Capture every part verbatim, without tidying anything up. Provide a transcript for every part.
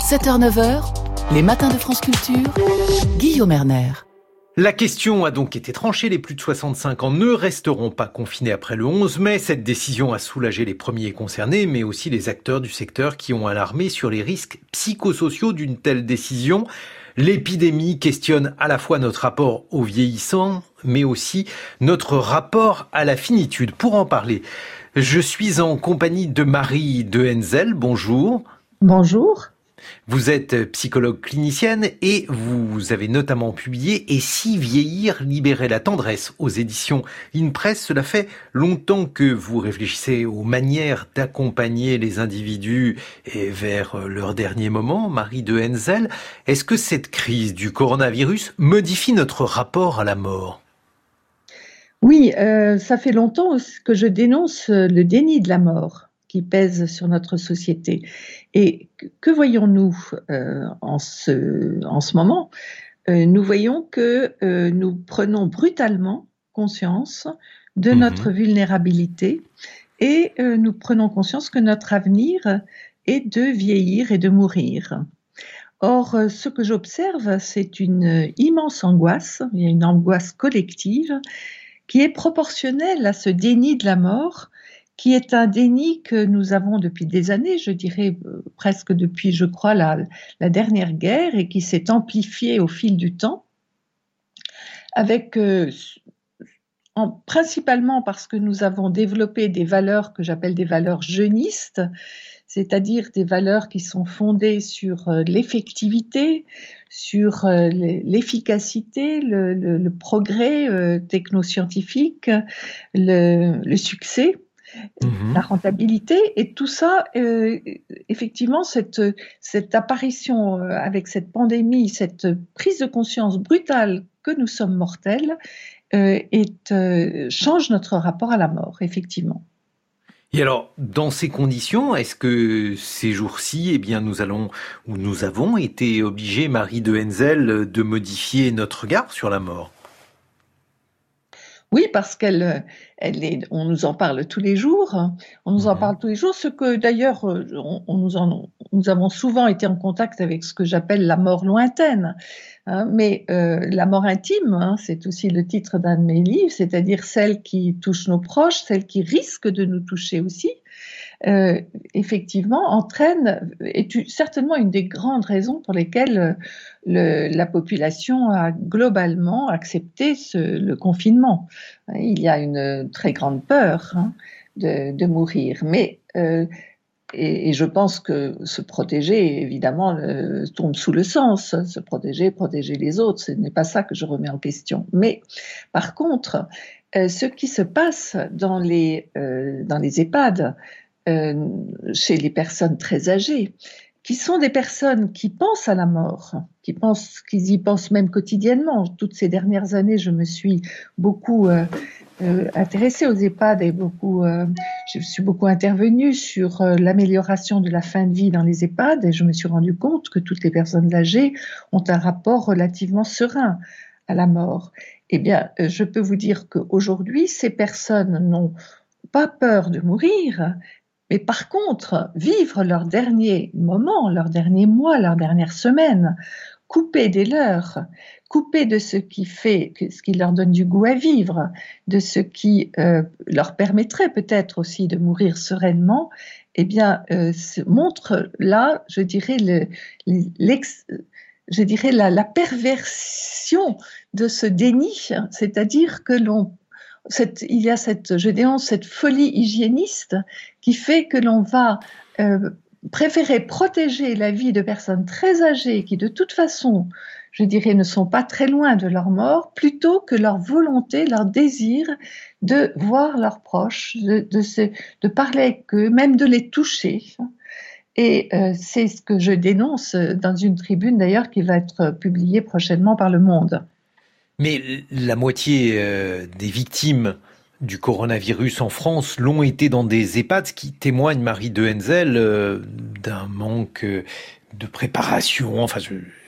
sept heures neuf heures, les matins de France Culture, Guillaume Erner. La question a donc été tranchée, les plus de soixante-cinq ans ne resteront pas confinés après le onze mai. Cette décision a soulagé les premiers concernés, mais aussi les acteurs du secteur qui ont alarmé sur les risques psychosociaux d'une telle décision. L'épidémie questionne à la fois notre rapport aux vieillissants, mais aussi notre rapport à la finitude. Pour en parler, je suis en compagnie de Marie Dehenzel. Bonjour. Bonjour. Vous êtes psychologue clinicienne et vous avez notamment publié « Et si vieillir libérait la tendresse » aux éditions InPress. Cela fait longtemps que vous réfléchissez aux manières d'accompagner les individus vers leur dernier moment. Marie Dehenzel, est-ce que cette crise du coronavirus modifie notre rapport à la mort ? Oui, euh, ça fait longtemps que je dénonce le déni de la mort qui pèse sur notre société. Et que voyons-nous euh, en, ce, en ce moment ? euh, Nous voyons que euh, nous prenons brutalement conscience de mmh. notre vulnérabilité et euh, nous prenons conscience que notre avenir est de vieillir et de mourir. Or, ce que j'observe, c'est une immense angoisse, il y a une angoisse collective qui est proportionnelle à ce déni de la mort, qui est un déni que nous avons depuis des années, je dirais euh, presque depuis, je crois, la, la dernière guerre, et qui s'est amplifié au fil du temps, avec, euh, en, principalement parce que nous avons développé des valeurs que j'appelle des valeurs jeunistes, c'est-à-dire des valeurs qui sont fondées sur euh, l'effectivité, sur euh, l'efficacité, le, le, le progrès euh, technoscientifique, le, le succès. Mmh. La rentabilité, et tout ça, euh, effectivement, cette, cette apparition euh, avec cette pandémie, cette prise de conscience brutale que nous sommes mortels, euh, est, euh, change notre rapport à la mort, effectivement. Et alors, dans ces conditions, est-ce que ces jours-ci, eh bien, nous allons, ou nous avons été obligés, Marie Dehenzel, de modifier notre regard sur la mort ? Oui, parce qu'elle, elle est, on nous en parle tous les jours. On nous en parle tous les jours. Ce que d'ailleurs, on, on nous, en, nous avons souvent été en contact avec ce que j'appelle la mort lointaine. Hein, mais euh, la mort intime, hein, c'est aussi le titre d'un de mes livres, c'est-à-dire celle qui touche nos proches, celle qui risque de nous toucher aussi. Euh, effectivement, entraîne, est certainement une des grandes raisons pour lesquelles le, la population a globalement accepté ce, le confinement. Il y a une très grande peur hein, de, de mourir, mais euh, et, et je pense que se protéger, évidemment, euh, tombe sous le sens. Se protéger, protéger les autres, ce n'est pas ça que je remets en question. Mais par contre, euh, ce qui se passe dans les, euh, dans les EHPAD, Euh, chez les personnes très âgées, qui sont des personnes qui pensent à la mort, qui pensent, qui y pensent même quotidiennement. Toutes ces dernières années, je me suis beaucoup euh, euh, intéressée aux EHPAD et beaucoup, euh, je suis beaucoup intervenue sur euh, l'amélioration de la fin de vie dans les EHPAD, et je me suis rendu compte que toutes les personnes âgées ont un rapport relativement serein à la mort. Eh bien, euh, je peux vous dire qu'aujourd'hui, ces personnes n'ont pas peur de mourir, mais par contre, vivre leurs derniers moments, leurs derniers mois, leurs dernières semaines, coupés des leurs, coupés de ce qui fait, ce qui leur donne du goût à vivre, de ce qui euh, leur permettrait peut-être aussi de mourir sereinement, eh bien, euh, montre là, je dirais, le, l'ex, je dirais la, la perversion de ce déni, c'est-à-dire que l'on Cette, il y a cette, je dénonce cette folie hygiéniste qui fait que l'on va euh, préférer protéger la vie de personnes très âgées qui de toute façon, je dirais, ne sont pas très loin de leur mort, plutôt que leur volonté, leur désir de voir leurs proches, de, de, se, de parler avec eux, même de les toucher. Et euh, c'est ce que je dénonce dans une tribune d'ailleurs qui va être publiée prochainement par Le Monde. Mais la moitié euh, des victimes du coronavirus en France l'ont été dans des EHPAD, ce qui témoigne, Marie Dehenzel, euh, d'un manque de préparation. Enfin, je,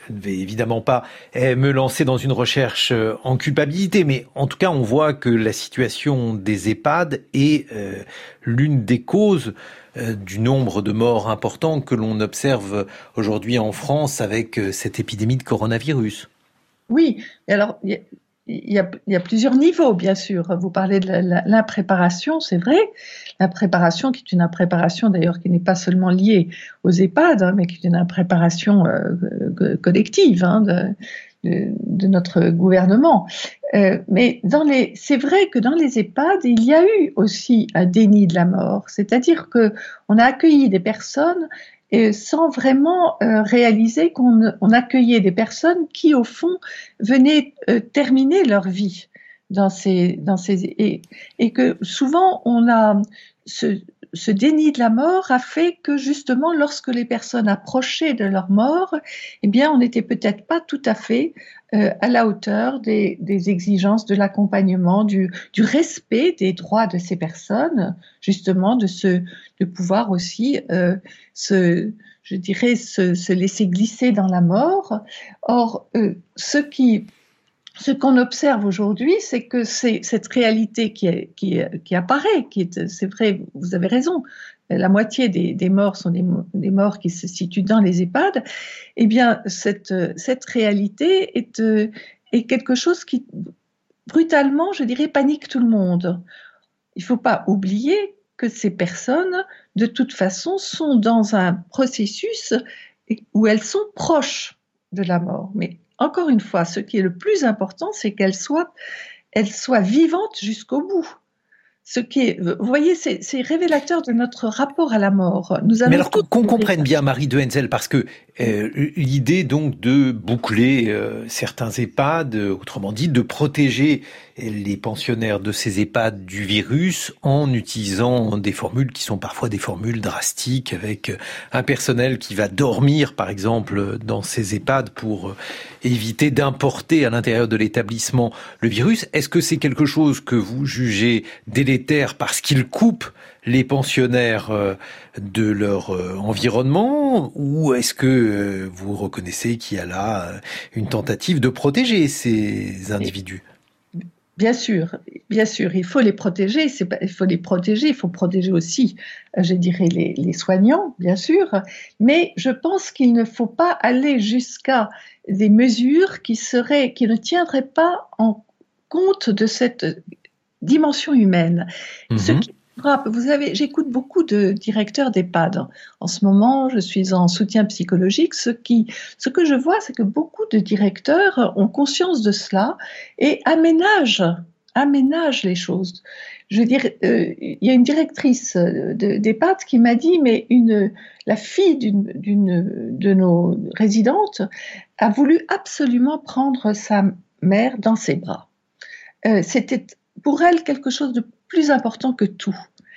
je ne vais évidemment pas me lancer dans une recherche en culpabilité, mais en tout cas, on voit que la situation des EHPAD est euh, l'une des causes euh, du nombre de morts importants que l'on observe aujourd'hui en France avec euh, cette épidémie de coronavirus. Oui, et alors il y a, il y a, il y a plusieurs niveaux, bien sûr. Vous parlez de la, la, l'impréparation, c'est vrai. L'impréparation, qui est une impréparation d'ailleurs qui n'est pas seulement liée aux EHPAD, hein, mais qui est une impréparation euh, collective hein, de, de, de notre gouvernement. Euh, mais dans les, c'est vrai que dans les EHPAD, il y a eu aussi un déni de la mort. C'est-à-dire qu'on a accueilli des personnes et sans vraiment euh, réaliser qu'on on accueillait des personnes qui, au fond, venaient euh, terminer leur vie dans ces, dans ces et, et que souvent on a ce, ce déni de la mort a fait que justement, lorsque les personnes approchaient de leur mort, eh bien, on n'était peut-être pas tout à fait euh, à la hauteur des, des exigences de l'accompagnement, du, du respect des droits de ces personnes, justement, de se, de pouvoir aussi euh, se, je dirais, se, se laisser glisser dans la mort. Or, euh, ce qui Ce qu'on observe aujourd'hui, c'est que c'est cette réalité qui, est, qui, qui apparaît, qui est, c'est vrai, vous avez raison, la moitié des, des morts sont des, des morts qui se situent dans les EHPAD. Eh bien, cette, cette réalité est, est quelque chose qui, brutalement, je dirais, panique tout le monde. Il ne faut pas oublier que ces personnes, de toute façon, sont dans un processus où elles sont proches de la mort. Mais encore une fois, ce qui est le plus important, c'est qu'elle soit, elle soit vivante jusqu'au bout. Ce qui est, vous voyez, c'est, c'est révélateur de notre rapport à la mort. Nous Mais alors qu'on comprenne bien, Marie de Hensel, parce que euh, l'idée donc de boucler euh, certains EHPAD, autrement dit, de protéger les pensionnaires de ces EHPAD du virus en utilisant des formules qui sont parfois des formules drastiques, avec un personnel qui va dormir, par exemple, dans ces EHPAD pour éviter d'importer à l'intérieur de l'établissement le virus. Est-ce que c'est quelque chose que vous jugez délétère parce qu'il coupe les pensionnaires de leur environnement, ou est-ce que vous reconnaissez qu'il y a là une tentative de protéger ces individus ? Bien sûr, bien sûr, il faut les protéger. C'est pas, il faut les protéger. Il faut protéger aussi, je dirais, les, les soignants, bien sûr. Mais je pense qu'il ne faut pas aller jusqu'à des mesures qui seraient, qui ne tiendraient pas en compte de cette dimension humaine. Mmh. Ce qui frappe, vous savez, j'écoute beaucoup de directeurs d'EHPAD. En ce moment, je suis en soutien psychologique. Ce qui, ce que je vois, c'est que beaucoup de directeurs ont conscience de cela et aménagent, aménagent les choses. Je veux dire, euh, il y a une directrice de, d'EHPAD qui m'a dit, mais une, la fille d'une, d'une de nos résidentes a voulu absolument prendre sa mère dans ses bras. Euh, c'était pour elle quelque chose de plus important que tout.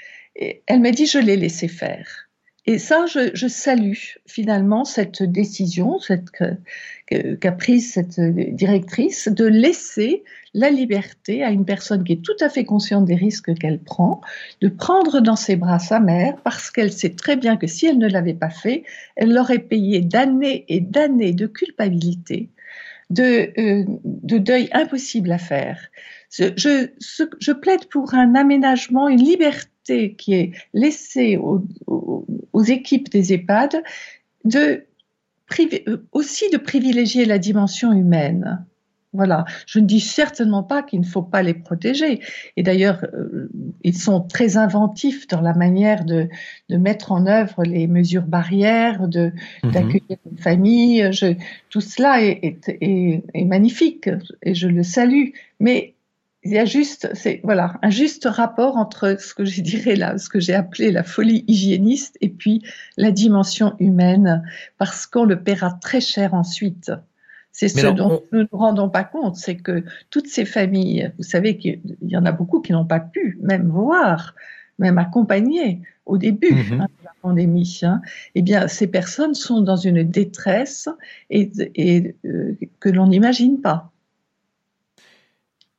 Et elle m'a dit, je l'ai laissé faire. Et ça, je, je salue finalement cette décision cette, que, qu'a prise cette directrice de laisser la liberté à une personne qui est tout à fait consciente des risques qu'elle prend, de prendre dans ses bras sa mère, parce qu'elle sait très bien que si elle ne l'avait pas fait, elle l'aurait payé d'années et d'années de culpabilité, de, euh, de deuil impossible à faire. Je, je, je plaide pour un aménagement, une liberté qui est laissée aux, aux, aux équipes des EHPAD de aussi de privilégier la dimension humaine. Voilà. Je ne dis certainement pas qu'il ne faut pas les protéger. Et d'ailleurs, euh, ils sont très inventifs dans la manière de, de mettre en œuvre les mesures barrières, de, mmh. d'accueillir une famille. Je, tout cela est, est, est, est magnifique et je le salue. Mais il y a juste, c'est, voilà, un juste rapport entre ce que je dirais là, ce que j'ai appelé la folie hygiéniste et puis la dimension humaine, parce qu'on le paiera très cher ensuite. C'est ce alors, dont on... nous ne nous rendons pas compte, c'est que toutes ces familles, vous savez qu'il y en a beaucoup qui n'ont pas pu même voir, même accompagner au début mm-hmm. hein, de la pandémie. Hein, eh bien, ces personnes sont dans une détresse et, et euh, que l'on n'imagine pas.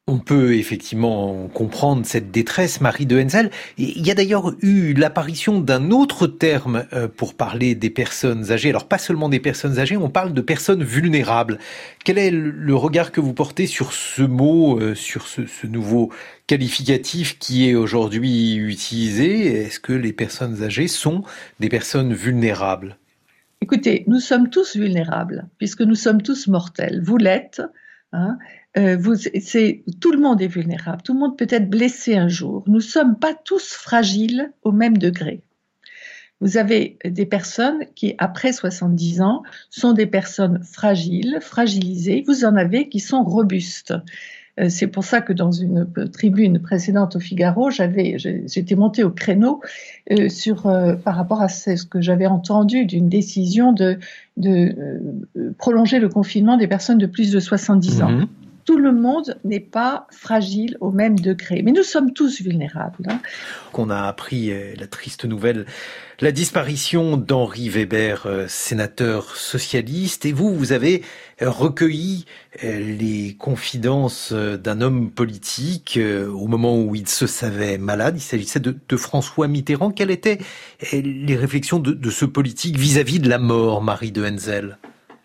On peut effectivement comprendre cette détresse, Marie de Hensel. Il y a d'ailleurs eu l'apparition d'un autre terme pour parler des personnes âgées. Alors pas seulement des personnes âgées, on parle de personnes vulnérables. Quel est le regard que vous portez sur ce mot, sur ce, ce nouveau qualificatif qui est aujourd'hui utilisé? Est-ce que les personnes âgées sont des personnes vulnérables? Écoutez, nous sommes tous vulnérables, puisque nous sommes tous mortels. Vous l'êtes. Hein, euh, vous, c'est, tout le monde est vulnérable, tout le monde peut être blessé un jour. Nous ne sommes pas tous fragiles au même degré. Vous avez des personnes qui, après soixante-dix ans, sont des personnes fragiles, fragilisées. Vous en avez qui sont robustes. Euh, c'est pour ça que dans une tribune précédente au Figaro, j'avais, j'étais montée au créneau euh, sur, euh, par rapport à ce que j'avais entendu d'une décision de, de euh, prolonger le confinement des personnes de plus de soixante-dix ans. Mmh. Tout le monde n'est pas fragile au même degré, mais nous sommes tous vulnérables. Hein. On a appris euh, la triste nouvelle, la disparition d'Henri Weber, euh, sénateur socialiste, et vous, vous avez recueilli euh, les confidences euh, d'un homme politique euh, au moment où il se savait malade. Il s'agissait de, de François Mitterrand. Quelles étaient euh, les réflexions de, de ce politique vis-à-vis de la mort, Marie de Hensel?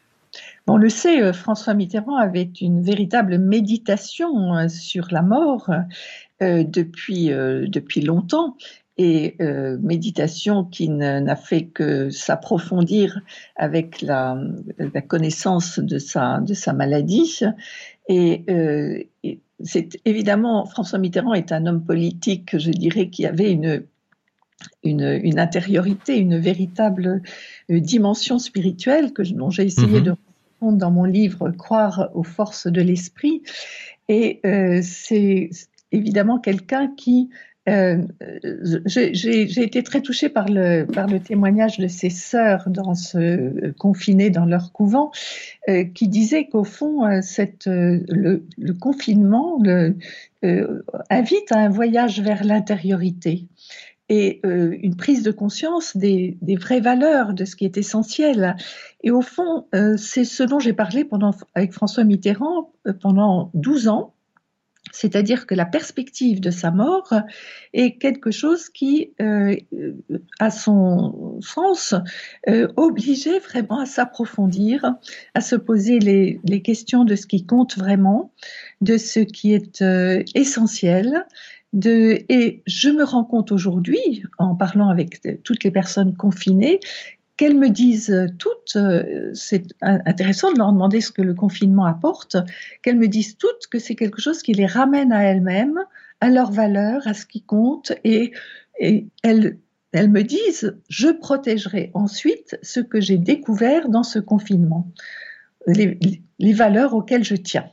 On le sait, François Mitterrand avait une véritable méditation sur la mort euh, depuis, euh, depuis longtemps, et euh, méditation qui n'a fait que s'approfondir avec la, la connaissance de sa, de sa maladie. Et, euh, et c'est évidemment, François Mitterrand est un homme politique, je dirais, qui avait une Une, une intériorité, une véritable euh, dimension spirituelle que, dont j'ai essayé mmh. de répondre dans mon livre « Croire aux forces de l'esprit ». Et euh, c'est évidemment quelqu'un qui... Euh, j'ai, j'ai été très touchée par le, par le témoignage de ses sœurs dans ce, euh, confinées dans leur couvent, euh, qui disaient qu'au fond, euh, cette, euh, le, le confinement le, euh, invite à un voyage vers l'intériorité. Et euh, une prise de conscience des, des vraies valeurs, de ce qui est essentiel. Et au fond, euh, c'est ce dont j'ai parlé pendant, avec François Mitterrand euh, pendant douze ans, c'est-à-dire que la perspective de sa mort est quelque chose qui, euh, à son sens, euh, obligeait vraiment à s'approfondir, à se poser les, les questions de ce qui compte vraiment, de ce qui est euh, essentiel. De, et je me rends compte aujourd'hui, en parlant avec toutes les personnes confinées, qu'elles me disent toutes, c'est intéressant de leur demander ce que le confinement apporte, qu'elles me disent toutes que c'est quelque chose qui les ramène à elles-mêmes, à leurs valeurs, à ce qui compte, et, et elles, elles me disent, je protégerai ensuite ce que j'ai découvert dans ce confinement, les, les valeurs auxquelles je tiens.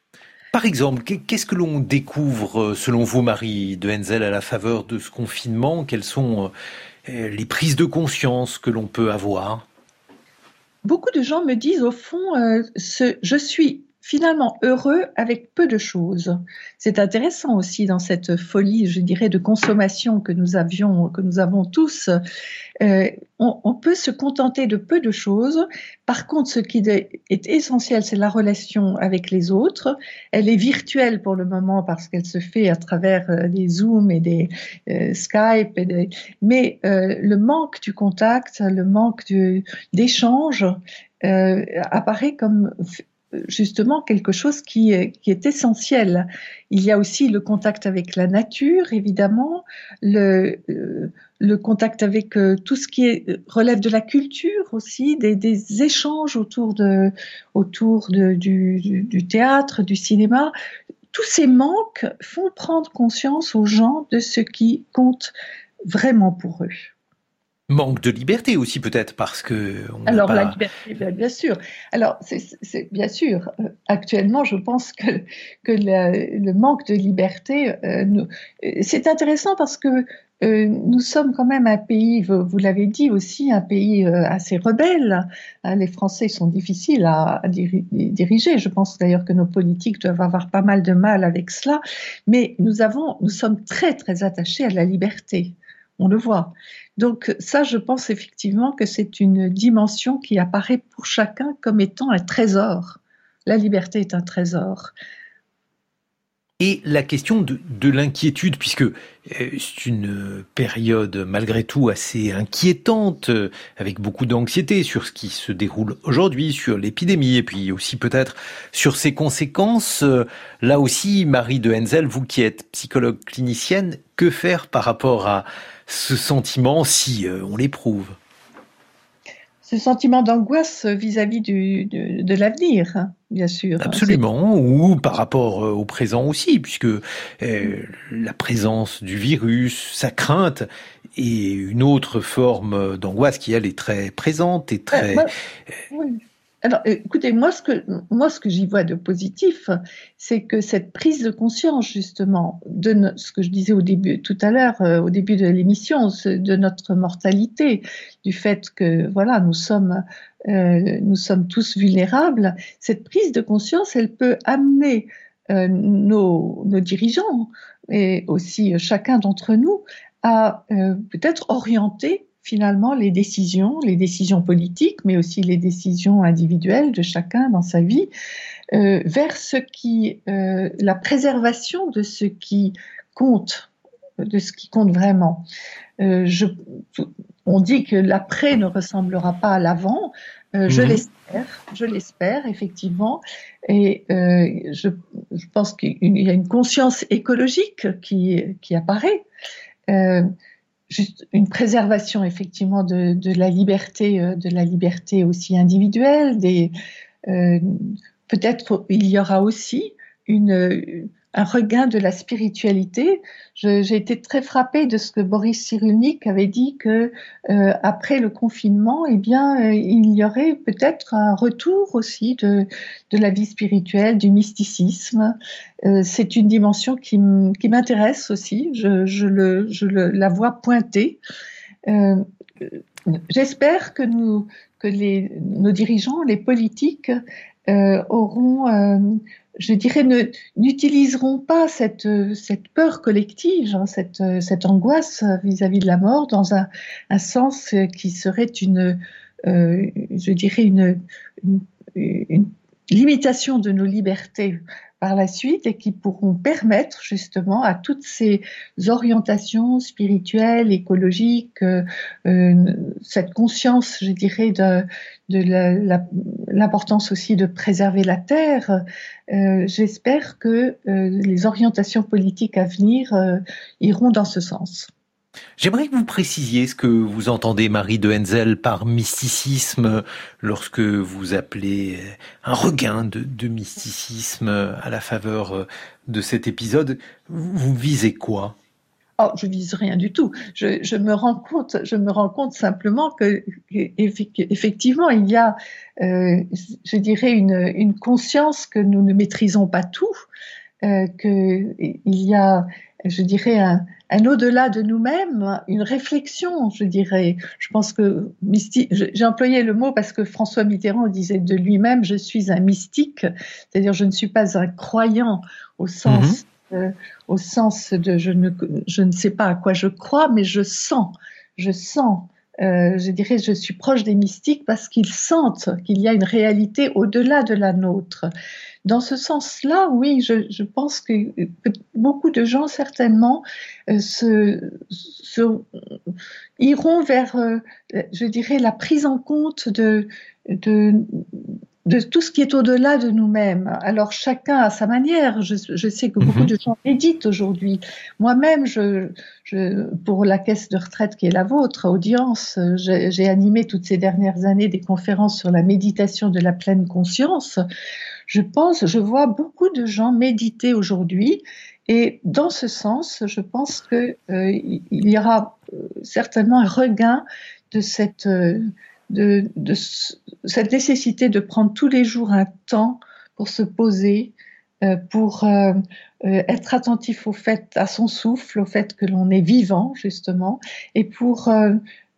Par exemple, qu'est-ce que l'on découvre, selon vous, Marie de Hensel, à la faveur de ce confinement? Quelles sont les prises de conscience que l'on peut avoir? Beaucoup de gens me disent, au fond, euh, ce, je suis finalement heureux avec peu de choses. C'est intéressant aussi dans cette folie, je dirais, de consommation que nous avions, que nous avons tous. Euh, on, on peut se contenter de peu de choses. Par contre, ce qui est essentiel, c'est la relation avec les autres. Elle est virtuelle pour le moment parce qu'elle se fait à travers euh, des Zooms et des euh, Skype. Et des... Mais euh, le manque du contact, le manque du, d'échange euh, apparaît comme justement quelque chose qui est, qui est essentiel. Il y a aussi le contact avec la nature, évidemment, le, euh, le contact avec euh, tout ce qui est, relève de la culture aussi, des, des échanges autour, de, autour de, du, du, du théâtre, du cinéma. Tous ces manques font prendre conscience aux gens de ce qui compte vraiment pour eux. Manque de liberté aussi peut-être parce que on alors pas... la liberté, bien, bien sûr. Alors c'est, c'est bien sûr. Euh, actuellement, je pense que que la, le manque de liberté, euh, nous, c'est intéressant parce que euh, nous sommes quand même un pays, vous, vous l'avez dit aussi, un pays euh, assez rebelle. Hein, les Français sont difficiles à, à diri- diriger. Je pense d'ailleurs que nos politiques doivent avoir pas mal de mal avec cela. Mais nous avons, nous sommes très très attachés à la liberté. On le voit. Donc ça, je pense effectivement que c'est une dimension qui apparaît pour chacun comme étant un trésor. La liberté est un trésor. Et la question de, de l'inquiétude, puisque c'est une période malgré tout assez inquiétante, avec beaucoup d'anxiété sur ce qui se déroule aujourd'hui, sur l'épidémie, et puis aussi peut-être sur ses conséquences. Là aussi, Marie de Hendzel, vous qui êtes psychologue clinicienne, que faire par rapport à ce sentiment si on l'éprouve ? Ce sentiment d'angoisse vis-à-vis du, de, de l'avenir, hein, bien sûr. Absolument, c'est... ou par rapport au présent aussi, puisque euh, la présence du virus, sa crainte, est une autre forme d'angoisse qui, elle, est très présente et très... Euh, moi, oui. Alors, écoutez, moi, ce que, moi, ce que j'y vois de positif, c'est que cette prise de conscience, justement, de no- ce que je disais au début, tout à l'heure, euh, au début de l'émission, de notre mortalité, du fait que, voilà, nous sommes, euh, nous sommes tous vulnérables, cette prise de conscience, elle peut amener euh, nos, nos dirigeants et aussi euh, chacun d'entre nous à euh, peut-être orienter finalement les décisions, les décisions politiques, mais aussi les décisions individuelles de chacun dans sa vie, euh, vers ce qui, euh, la préservation de ce qui compte, de ce qui compte vraiment. Euh, je, on dit que l'après ne ressemblera pas à l'avant. Euh, je mmh. l'espère, je l'espère effectivement, et euh, je, je pense qu'il y a une conscience écologique qui, qui apparaît. Euh, Juste une préservation effectivement de, de la liberté, de la liberté aussi individuelle. Des, euh, peut-être il y aura aussi une, un regain de la spiritualité. Je, j'ai été très frappée de ce que Boris Cyrulnik avait dit que euh, après le confinement, eh bien, euh, il y aurait peut-être un retour aussi de, de la vie spirituelle, du mysticisme. Euh, c'est une dimension qui, m- qui m'intéresse aussi. Je, je, le, je le, la vois pointer. Euh, j'espère que nous, que les, nos dirigeants, les politiques, euh, auront euh, je dirais, ne, n'utiliseront pas cette, cette peur collective, hein, cette, cette angoisse vis-à-vis de la mort dans un, un sens qui serait une, euh, je dirais, une, une, une limitation de nos libertés par la suite et qui pourront permettre justement à toutes ces orientations spirituelles, écologiques, euh, euh, cette conscience, je dirais, de, de la, la, l'importance aussi de préserver la terre. Euh, j'espère que euh, les orientations politiques à venir euh, iront dans ce sens. J'aimerais que vous précisiez ce que vous entendez, Marie de Hendzel, par mysticisme, lorsque vous appelez un regain de, de mysticisme à la faveur de cet épisode. Vous visez quoi ? Oh, je vise rien du tout. Je, je me rends compte, je me rends compte simplement que, effectivement, il y a, euh, je dirais, une, une conscience que nous ne maîtrisons pas tout, euh, que il y a, je dirais, un, un au-delà de nous-mêmes, une réflexion, je dirais. Je pense que mystique, j'ai employé le mot parce que François Mitterrand disait de lui-même, je suis un mystique, c'est-à-dire je ne suis pas un croyant au sens. Mmh. Euh, au sens de je ne, je ne sais pas à quoi je crois, mais je sens, je sens, euh, je dirais, je suis proche des mystiques parce qu'ils sentent qu'il y a une réalité au-delà de la nôtre. Dans ce sens-là, oui, je, je pense que, que beaucoup de gens, certainement, euh, se, se, iront vers, euh, je dirais, la prise en compte de... de de tout ce qui est au-delà de nous-mêmes. Alors chacun à sa manière. Je, je sais que beaucoup de gens méditent aujourd'hui. Moi-même, je, je, pour la caisse de retraite qui est la vôtre, audience, j'ai, j'ai animé toutes ces dernières années des conférences sur la méditation de la pleine conscience. Je pense, je vois beaucoup de gens méditer aujourd'hui. Et dans ce sens, je pense que euh, il y aura certainement un regain de cette euh, De, de cette nécessité de prendre tous les jours un temps pour se poser, euh, pour euh, euh, être attentif au fait, à son souffle, au fait que l'on est vivant justement, et pour euh,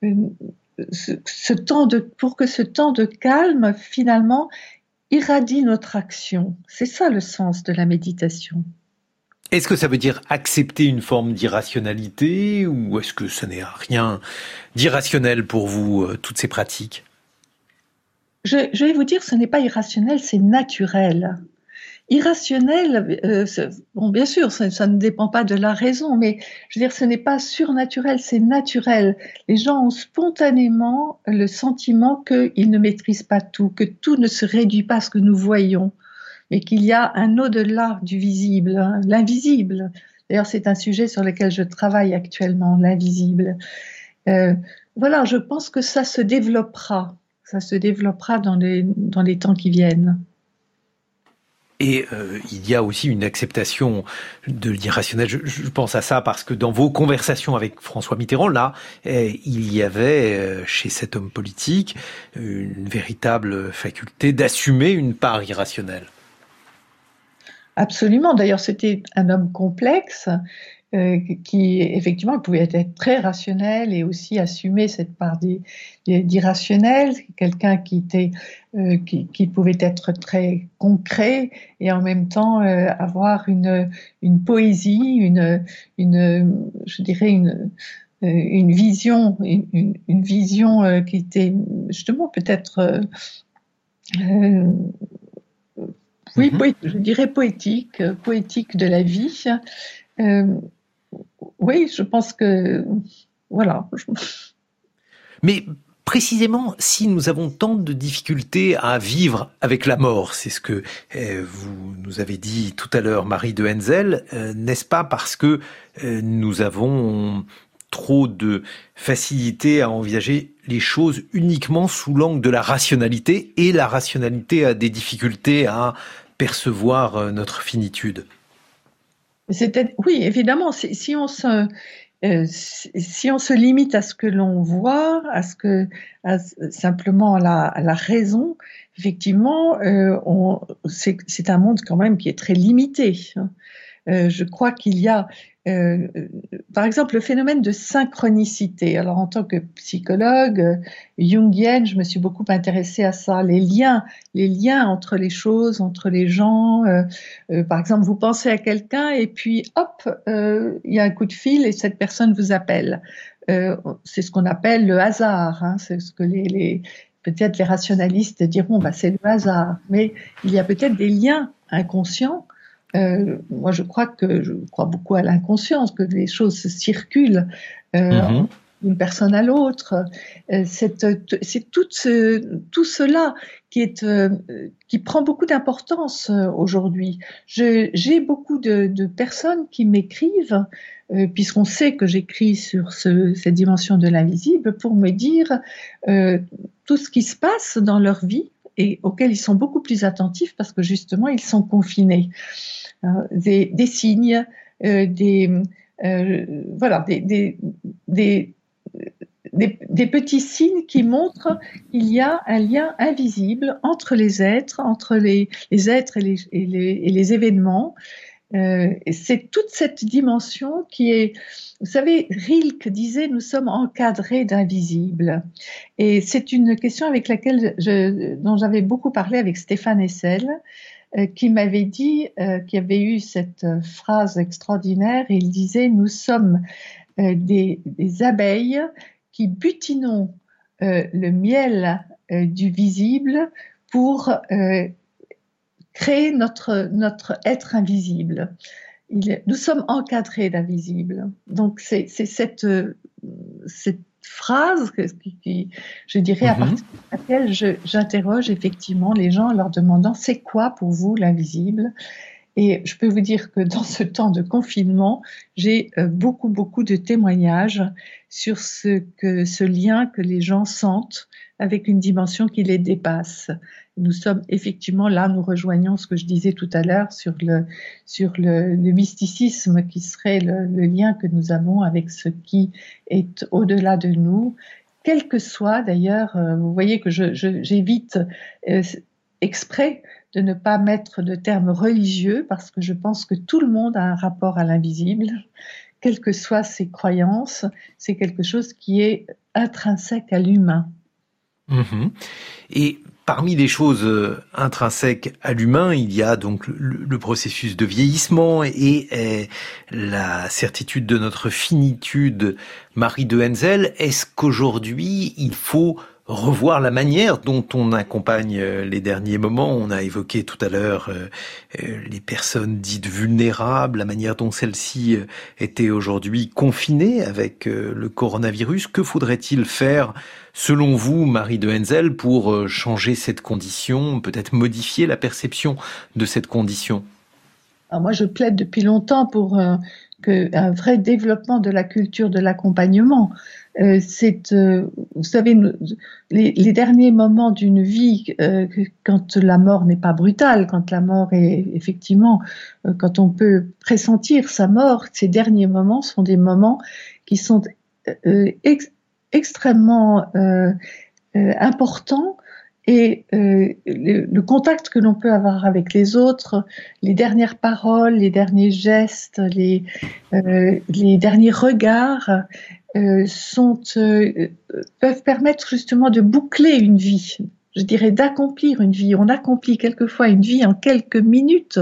ce, ce temps de, pour que ce temps de calme finalement irradie notre action. C'est ça le sens de la méditation. Est-ce que ça veut dire accepter une forme d'irrationalité ou est-ce que ce n'est rien d'irrationnel pour vous, euh, toutes ces pratiques ? je, je vais vous dire, ce n'est pas irrationnel, c'est naturel. irrationnel, euh, bon, bien sûr, ça, ça ne dépend pas de la raison, mais je veux dire, ce n'est pas surnaturel, c'est naturel. Les gens ont spontanément le sentiment qu'ils ne maîtrisent pas tout, que tout ne se réduit pas à ce que nous voyons, mais qu'il y a un au-delà du visible, hein, l'invisible. D'ailleurs, c'est un sujet sur lequel je travaille actuellement, l'invisible. Euh, voilà, je pense que ça se développera, ça se développera dans les, dans les temps qui viennent. Et euh, il y a aussi une acceptation de l'irrationnel. Je, je pense à ça parce que dans vos conversations avec François Mitterrand, là, eh, il y avait euh, chez cet homme politique une véritable faculté d'assumer une part irrationnelle. Absolument. D'ailleurs, c'était un homme complexe euh, qui, effectivement, pouvait être très rationnel et aussi assumer cette part d'irrationnel. Quelqu'un qui était, euh, qui, qui pouvait être très concret et en même temps euh, avoir une une poésie, une une, je dirais une une vision, une, une vision euh, qui était justement peut-être euh, euh, oui, poé- je dirais poétique, euh, poétique de la vie. Euh, oui, je pense que voilà. Mais précisément, si nous avons tant de difficultés à vivre avec la mort, c'est ce que euh, vous nous avez dit tout à l'heure, Marie de Henzel, euh, n'est-ce pas parce que euh, nous avons trop de facilité à envisager les choses uniquement sous l'angle de la rationalité, et la rationalité a des difficultés à percevoir notre finitude? C'était, oui, évidemment, si, si on se, euh, si, si on se limite à ce que l'on voit, à ce que, à, simplement à la, à la raison, effectivement, euh, on, c'est, c'est un monde quand même qui est très limité. Euh, je crois qu'il y a, euh, par exemple, le phénomène de synchronicité. Alors, en tant que psychologue euh, jungienne, je me suis beaucoup intéressée à ça, les liens, les liens entre les choses, entre les gens. Euh, euh, par exemple, vous pensez à quelqu'un et puis, hop, euh, il y a un coup de fil et cette personne vous appelle. Euh, c'est ce qu'on appelle le hasard. Hein, c'est ce que les, les peut-être les rationalistes diront, bah, c'est le hasard. Mais il y a peut-être des liens inconscients. Euh, moi, je crois que je crois beaucoup à l'inconscience, que les choses se circulent euh, mm-hmm. d'une personne à l'autre. Euh, c'est, c'est tout, ce, tout cela qui est euh, qui prend beaucoup d'importance euh, aujourd'hui. Je, j'ai beaucoup de, de personnes qui m'écrivent, euh, puisqu'on sait que j'écris sur ce, cette dimension de l'invisible, pour me dire euh, tout ce qui se passe dans leur vie et auquel ils sont beaucoup plus attentifs parce que justement ils sont confinés. Euh, des, des signes, euh, des, euh, voilà, des, des, des, des, des petits signes qui montrent qu'il y a un lien invisible entre les êtres, entre les, les êtres et les, et les, et les événements. Euh, et c'est toute cette dimension qui est, vous savez, Rilke disait, nous sommes encadrés d'invisible. Et c'est une question avec laquelle je, dont j'avais beaucoup parlé avec Stéphane Hessel, euh, qui m'avait dit, euh, qui avait eu cette euh, phrase extraordinaire, et il disait, nous sommes euh, des, des abeilles qui butinons euh, le miel euh, du visible pour euh, créer notre, notre être invisible. Il est, nous sommes encadrés d'invisible. Donc c'est, c'est cette, cette phrase qui, qui, je dirais, mm-hmm. à partir de laquelle je, j'interroge effectivement les gens en leur demandant c'est quoi pour vous l'invisible ? Et je peux vous dire que dans ce temps de confinement, j'ai beaucoup, beaucoup de témoignages sur ce, que, ce lien que les gens sentent avec une dimension qui les dépasse. Nous sommes effectivement là, nous rejoignons ce que je disais tout à l'heure sur le, sur le, le mysticisme qui serait le, le lien que nous avons avec ce qui est au-delà de nous, quel que soit d'ailleurs, vous voyez que je, je, j'évite euh, exprès de ne pas mettre de termes religieux parce que je pense que tout le monde a un rapport à l'invisible, quelles que soient ses croyances, c'est quelque chose qui est intrinsèque à l'humain. Mmh. Et parmi les choses intrinsèques à l'humain, il y a donc le, le processus de vieillissement et, et la certitude de notre finitude. Marie de Henzel, est-ce qu'aujourd'hui il faut revoir la manière dont on accompagne les derniers moments. On a évoqué tout à l'heure euh, les personnes dites vulnérables, la manière dont celles-ci étaient aujourd'hui confinées avec euh, le coronavirus. Que faudrait-il faire, selon vous, Marie de Hensel, pour changer cette condition, peut-être modifier la perception de cette condition? Alors moi, je plaide depuis longtemps pour euh, que, un vrai développement de la culture de l'accompagnement. Euh, c'est, euh, vous savez, nous, les, les derniers moments d'une vie, euh, quand la mort n'est pas brutale, quand la mort est effectivement, euh, quand on peut pressentir sa mort, ces derniers moments sont des moments qui sont euh, ex- extrêmement euh, euh, importants. Et euh, le, le contact que l'on peut avoir avec les autres, les dernières paroles, les derniers gestes, les, euh, les derniers regards euh, sont, euh, peuvent permettre justement de boucler une vie, je dirais d'accomplir une vie. On accomplit quelquefois une vie en quelques minutes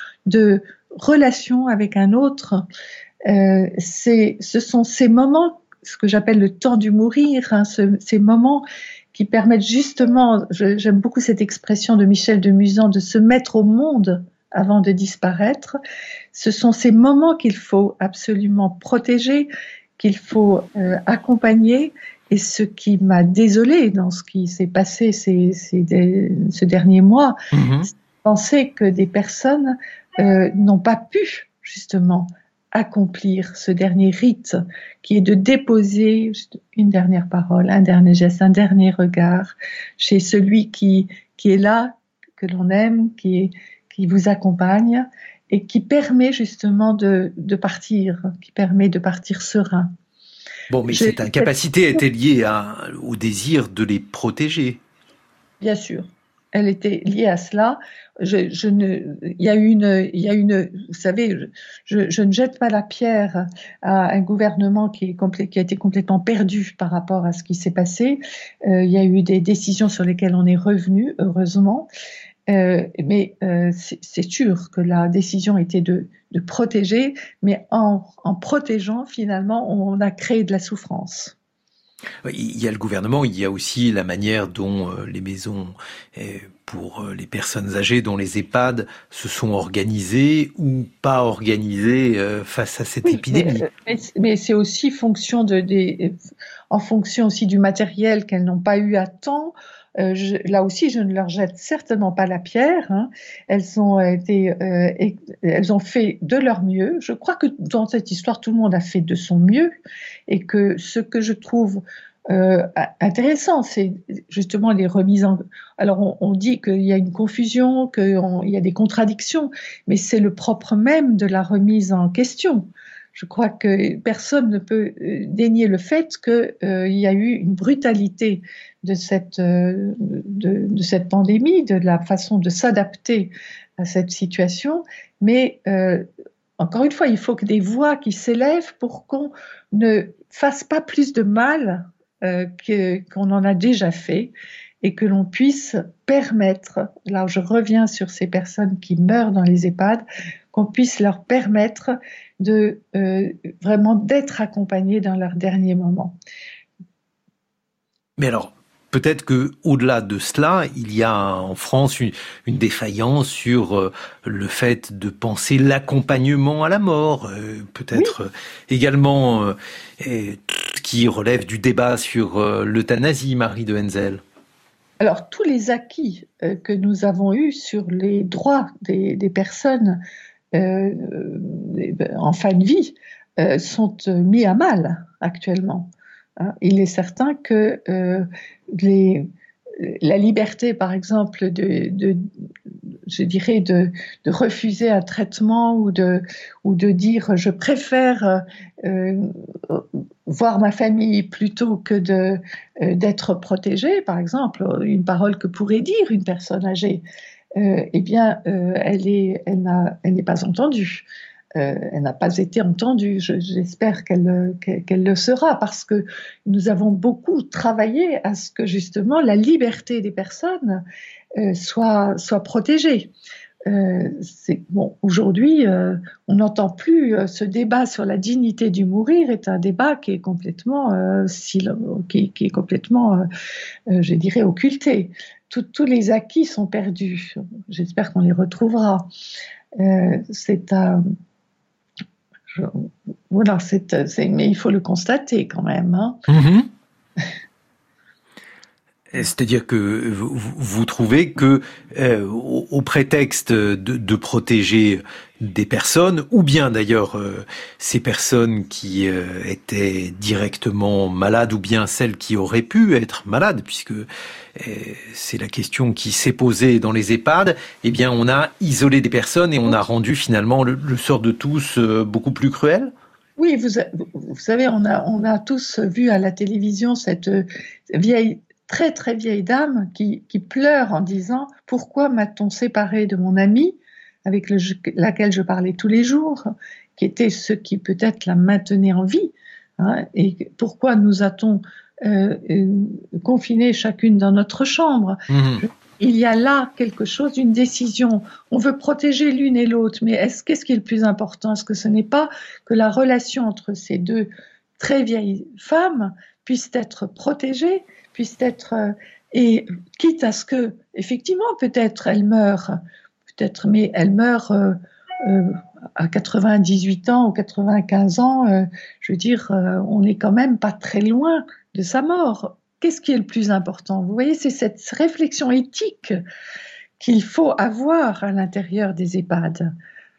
de relation avec un autre. Euh, c'est, ce sont ces moments, ce que j'appelle le temps du mourir, hein, ce, ces moments qui permettent justement, je, j'aime beaucoup cette expression de Michel de Musan, de se mettre au monde avant de disparaître. Ce sont ces moments qu'il faut absolument protéger, qu'il faut euh, accompagner. Et ce qui m'a désolée dans ce qui s'est passé ces, ces, ce dernier mois, mmh. c'est de penser que des personnes euh, n'ont pas pu justement accomplir ce dernier rite qui est de déposer une dernière parole, un dernier geste, un dernier regard chez celui qui, qui est là, que l'on aime, qui, est, qui vous accompagne et qui permet justement de, de partir, qui permet de partir serein. Bon, mais Je, cette incapacité était liée à, au désir de les protéger. Bien sûr. Elle était liée à cela. Je, je ne, il y a une, il y a une, vous savez, je, je ne jette pas la pierre à un gouvernement qui, est complé, qui a été complètement perdu par rapport à ce qui s'est passé. Euh, il y a eu des décisions sur lesquelles on est revenu, heureusement. Euh, mais euh, c'est, c'est sûr que la décision était de, de protéger, mais en, en protégeant, finalement, on a créé de la souffrance. Il y a le gouvernement, il y a aussi la manière dont les maisons pour les personnes âgées, dont les EHPAD se sont organisées ou pas organisées face à cette oui, épidémie. Mais, mais c'est aussi fonction de, des, en fonction aussi du matériel qu'elles n'ont pas eu à temps. Euh, je, là aussi, je ne leur jette certainement pas la pierre. Hein. Elles ont été, euh, et, elles ont fait de leur mieux. Je crois que dans cette histoire, tout le monde a fait de son mieux, et que ce que je trouve euh, intéressant, c'est justement les remises en. Alors, on, on dit qu'il y a une confusion, qu'il y a des contradictions, mais c'est le propre même de la remise en question. Je crois que personne ne peut dénier le fait qu'il euh, y a eu une brutalité de cette, euh, de, de cette pandémie, de la façon de s'adapter à cette situation. Mais euh, encore une fois, il faut que des voix qui s'élèvent pour qu'on ne fasse pas plus de mal euh, que, qu'on en a déjà fait, et que l'on puisse permettre, là je reviens sur ces personnes qui meurent dans les EHPAD, qu'on puisse leur permettre de euh, vraiment d'être accompagnés dans leurs derniers moments. Mais alors, peut-être que au-delà de cela, il y a en France une, une défaillance sur euh, le fait de penser l'accompagnement à la mort, euh, peut-être oui. euh, également euh, et, qui relève du débat sur euh, l'euthanasie, Marie de Hensel. Alors, tous les acquis euh, que nous avons eus sur les droits des, des personnes euh, en fin de vie euh, sont mis à mal actuellement. Hein. Il est certain que euh, les, la liberté, par exemple, de, de, je dirais, de, de refuser un traitement ou de, ou de dire je préfère euh, voir ma famille plutôt que de, euh, d'être protégée, par exemple, une parole que pourrait dire une personne âgée, euh, eh bien, euh, elle, est, elle, n'a, elle n'est pas entendue. Euh, elle n'a pas été entendue. Je, j'espère qu'elle, qu'elle, qu'elle le sera, parce que nous avons beaucoup travaillé à ce que justement la liberté des personnes euh, soit, soit protégée. Euh, c'est, bon, aujourd'hui, euh, on n'entend plus euh, ce débat sur la dignité du mourir est un débat qui est complètement, euh, sil- qui, qui est complètement, euh, euh, je dirais, occulté. Tout- tous les acquis sont perdus. J'espère qu'on les retrouvera. Euh, c'est un, je- voilà, c'est, c'est, mais il faut le constater quand même, hein. Mmh. C'est-à-dire que vous, vous trouvez que, euh, au, au prétexte de, de protéger des personnes, ou bien d'ailleurs euh, ces personnes qui euh, étaient directement malades, ou bien celles qui auraient pu être malades, puisque euh, c'est la question qui s'est posée dans les EHPAD, eh bien on a isolé des personnes et on a rendu finalement le, le sort de tous euh, beaucoup plus cruel? Oui, vous, vous savez, on a, on a tous vu à la télévision cette vieille, très très vieille dame qui, qui pleure en disant « Pourquoi m'a-t-on séparée de mon amie avec le, laquelle je parlais tous les jours, qui était ce qui peut-être la maintenait en vie, hein, et pourquoi nous a-t-on euh, euh, confinés chacune dans notre chambre ?» Mmh. Il y a là quelque chose, une décision. On veut protéger l'une et l'autre, mais est-ce, qu'est-ce qui est le plus important? Est-ce que ce n'est pas que la relation entre ces deux très vieilles femmes puisse être protégée, puisse être, euh, et quitte à ce que, effectivement, peut-être elle meurt, peut-être, mais elle meurt euh, euh, à quatre-vingt-dix-huit ans ou quatre-vingt-quinze ans, euh, je veux dire, euh, on n'est quand même pas très loin de sa mort. Qu'est-ce qui est le plus important? Vous voyez, c'est cette réflexion éthique qu'il faut avoir à l'intérieur des EHPAD.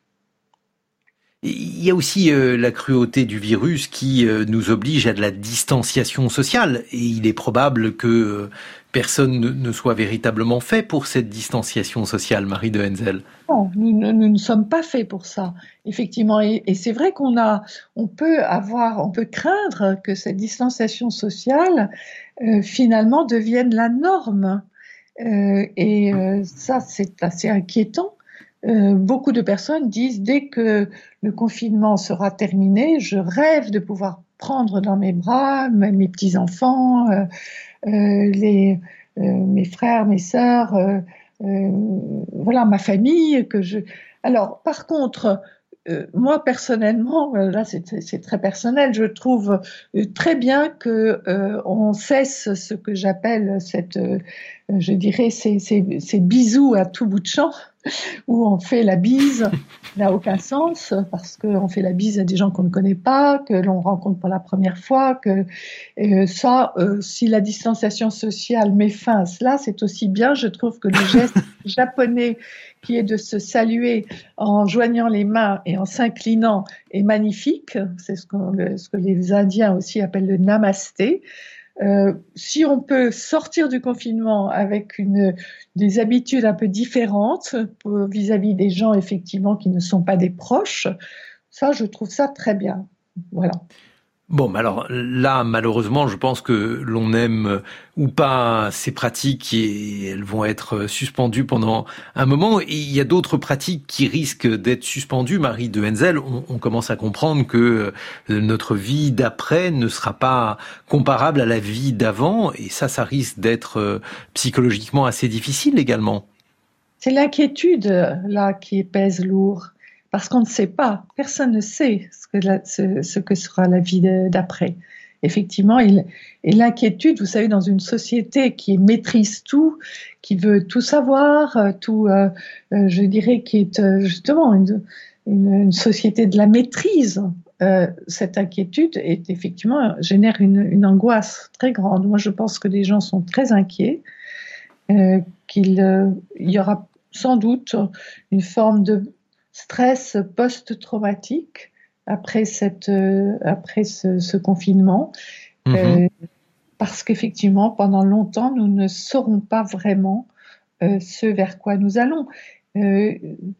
Il y a aussi euh, la cruauté du virus qui euh, nous oblige à de la distanciation sociale. Et il est probable que euh, personne ne, ne soit véritablement fait pour cette distanciation sociale, Marie de Henzel. Non, nous, nous, nous ne sommes pas faits pour ça, effectivement. Et, et c'est vrai qu'on a, on peut avoir, on peut craindre que cette distanciation sociale, euh, finalement, devienne la norme. Euh, et euh, ça, c'est assez inquiétant. Euh, beaucoup de personnes disent, dès que le confinement sera terminé, je rêve de pouvoir prendre dans mes bras mes, mes petits-enfants, euh, euh, les, euh, mes frères, mes sœurs, euh, euh, voilà, ma famille. Que je... Alors, par contre, euh, moi personnellement, euh, là c'est, c'est très personnel, je trouve euh, très bien que euh, on cesse ce que j'appelle cette, euh, je dirais, ces, ces, ces bisous à tout bout de champ, où on fait la bise, n'a aucun sens, parce qu'on fait la bise à des gens qu'on ne connaît pas, que l'on rencontre pour la première fois, que euh, ça, euh, si la distanciation sociale met fin à cela, c'est aussi bien. Je trouve que le geste japonais qui est de se saluer en joignant les mains et en s'inclinant est magnifique. C'est ce, ce que les Indiens aussi appellent le namasté. Euh, si on peut sortir du confinement avec une, des habitudes un peu différentes pour, vis-à-vis des gens effectivement qui ne sont pas des proches, ça, je trouve ça très bien. Voilà. Bon, alors là, malheureusement, je pense que l'on aime ou pas ces pratiques et elles vont être suspendues pendant un moment. Et il y a d'autres pratiques qui risquent d'être suspendues. Marie de Henzel, on, on commence à comprendre que notre vie d'après ne sera pas comparable à la vie d'avant. Et ça, ça risque d'être psychologiquement assez difficile également. C'est l'inquiétude là qui pèse lourd. Parce qu'on ne sait pas, personne ne sait ce que, la, ce, ce que sera la vie de, d'après. Effectivement, il, et l'inquiétude, vous savez, dans une société qui maîtrise tout, qui veut tout savoir, tout, euh, je dirais, qui est euh, justement une, une, une société de la maîtrise, euh, cette inquiétude est effectivement génère une, une angoisse très grande. Moi, je pense que les gens sont très inquiets, euh, qu'il euh, y aura sans doute une forme de stress post-traumatique après, cette, euh, après ce, ce confinement, mmh. euh, parce qu'effectivement, pendant longtemps, nous ne saurons pas vraiment euh, ce vers quoi nous allons. Euh,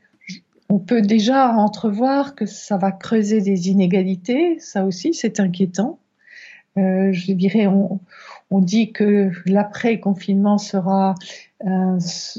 on peut déjà entrevoir que ça va creuser des inégalités, ça aussi c'est inquiétant. Euh, je dirais, on, on dit que l'après-confinement sera, euh,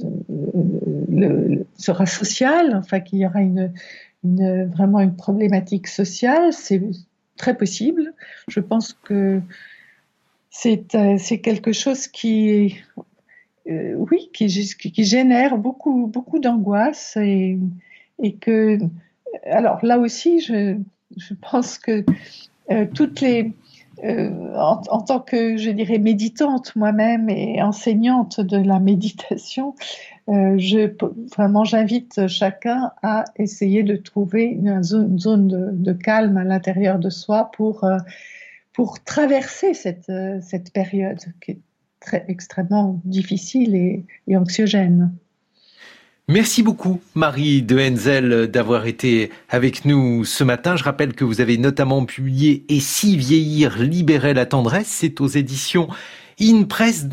le, sera social, enfin qu'il y aura une, une, vraiment une problématique sociale, c'est très possible. Je pense que c'est, euh, c'est quelque chose qui euh, oui, qui, qui génère beaucoup, beaucoup d'angoisse et, et que, alors là aussi, je, je pense que euh, toutes les, euh, en, en tant que, je dirais, méditante moi-même et enseignante de la méditation, euh, je, vraiment, j'invite chacun à essayer de trouver une zone, une zone de, de calme à l'intérieur de soi pour, euh, pour traverser cette, euh, cette période qui est très, extrêmement difficile et, et anxiogène. Merci beaucoup, Marie de Henzel, d'avoir été avec nous ce matin. Je rappelle que vous avez notamment publié « Et si vieillir libérait la tendresse », c'est aux éditions InPress.